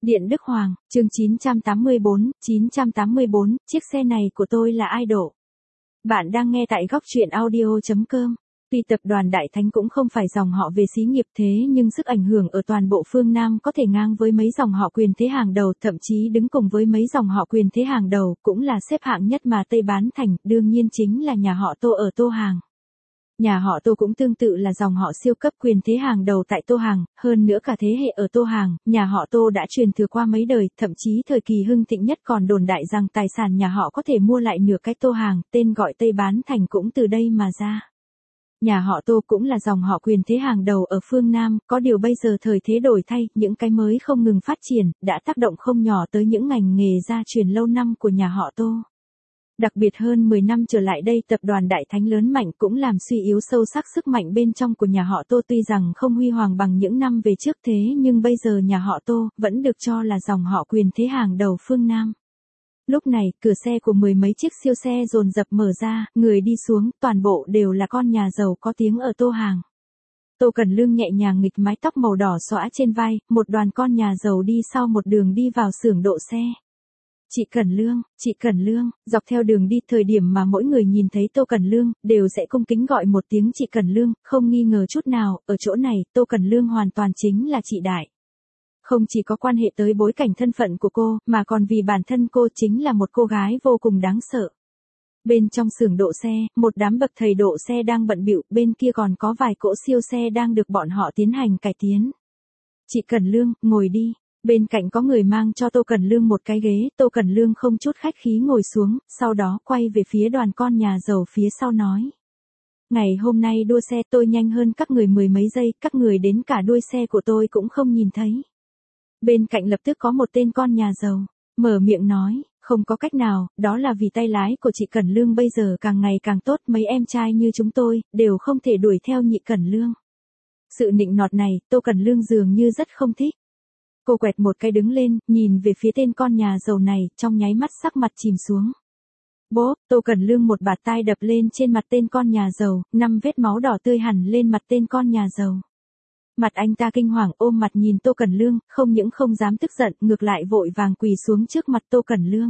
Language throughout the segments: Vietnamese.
Điện Đức Hoàng, chương 984, chiếc xe này của tôi là idol. Bạn đang nghe tại góc truyện audio.com. Tuy tập đoàn Đại Thánh cũng không phải dòng họ về xí nghiệp thế nhưng sức ảnh hưởng ở toàn bộ phương Nam có thể ngang với mấy dòng họ quyền thế hàng đầu, thậm chí đứng cùng với mấy dòng họ quyền thế hàng đầu, cũng là xếp hạng nhất mà Tây bán thành, đương nhiên chính là nhà họ Tô ở Tô Hàng. Nhà họ Tô cũng tương tự là dòng họ siêu cấp quyền thế hàng đầu tại Tô Hàng, hơn nữa cả thế hệ ở Tô Hàng, nhà họ Tô đã truyền thừa qua mấy đời, thậm chí thời kỳ hưng thịnh nhất còn đồn đại rằng tài sản nhà họ có thể mua lại nửa cái Tô Hàng, tên gọi Tây bán thành cũng từ đây mà ra. Nhà họ Tô cũng là dòng họ quyền thế hàng đầu ở phương Nam, có điều bây giờ thời thế đổi thay, những cái mới không ngừng phát triển, đã tác động không nhỏ tới những ngành nghề gia truyền lâu năm của nhà họ Tô. Đặc biệt hơn 10 năm trở lại đây, tập đoàn Đại Thánh lớn mạnh cũng làm suy yếu sâu sắc sức mạnh bên trong của nhà họ Tô, tuy rằng không huy hoàng bằng những năm về trước thế nhưng bây giờ nhà họ Tô vẫn được cho là dòng họ quyền thế hàng đầu phương Nam. Lúc này, cửa xe của mười mấy chiếc siêu xe dồn dập mở ra, người đi xuống, toàn bộ đều là con nhà giàu có tiếng ở Tô Hàng. Tô Cẩn Lương nhẹ nhàng nghịch mái tóc màu đỏ xõa trên vai, một đoàn con nhà giàu đi sau một đường đi vào xưởng độ xe. Chị Cẩn Lương, dọc theo đường đi, thời điểm mà mỗi người nhìn thấy Tô Cẩn Lương, đều sẽ cung kính gọi một tiếng chị Cẩn Lương, không nghi ngờ chút nào, ở chỗ này, Tô Cẩn Lương hoàn toàn chính là chị đại. Không chỉ có quan hệ tới bối cảnh thân phận của cô, mà còn vì bản thân cô chính là một cô gái vô cùng đáng sợ. Bên trong xưởng độ xe, một đám bậc thầy độ xe đang bận bịu, bên kia còn có vài cỗ siêu xe đang được bọn họ tiến hành cải tiến. Chị Cẩn Lương, ngồi đi. Bên cạnh có người mang cho Tô Cẩn Lương một cái ghế, Tô Cẩn Lương không chút khách khí ngồi xuống, sau đó quay về phía đoàn con nhà giàu phía sau nói. Ngày hôm nay đua xe tôi nhanh hơn các người mười mấy giây, các người đến cả đuôi xe của tôi cũng không nhìn thấy. Bên cạnh lập tức có một tên con nhà giàu, mở miệng nói, không có cách nào, đó là vì tay lái của chị Cẩn Lương bây giờ càng ngày càng tốt, mấy em trai như chúng tôi, đều không thể đuổi theo nhị Cẩn Lương. Sự nịnh nọt này, Tô Cẩn Lương dường như rất không thích. Cô quẹt một cái đứng lên, nhìn về phía tên con nhà giàu này, trong nháy mắt sắc mặt chìm xuống. Bốp, Tô Cẩn Lương một bạt tai đập lên trên mặt tên con nhà giàu, 5 vết máu đỏ tươi hẳn lên mặt tên con nhà giàu. Mặt anh ta kinh hoàng ôm mặt nhìn Tô Cẩn Lương, không những không dám tức giận, ngược lại vội vàng quỳ xuống trước mặt Tô Cẩn Lương.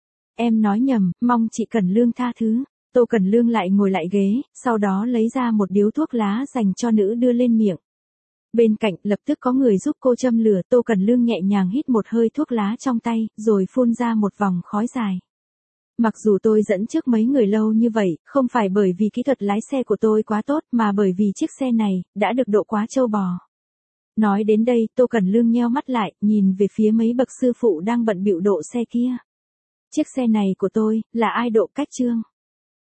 Em nói nhầm, mong chị Cẩn Lương tha thứ. Tô Cẩn Lương lại ngồi lại ghế, sau đó lấy ra một điếu thuốc lá dành cho nữ đưa lên miệng. Bên cạnh lập tức có người giúp cô châm lửa, Tô Cẩn Lương nhẹ nhàng hít một hơi thuốc lá trong tay, rồi phun ra một vòng khói dài. Mặc dù tôi dẫn trước mấy người lâu như vậy, không phải bởi vì kỹ thuật lái xe của tôi quá tốt mà bởi vì chiếc xe này đã được độ quá trâu bò. Nói đến đây, Tô Cẩn Lương nheo mắt lại, nhìn về phía mấy bậc sư phụ đang bận bịu độ xe kia. Chiếc xe này của tôi là idol cách chương.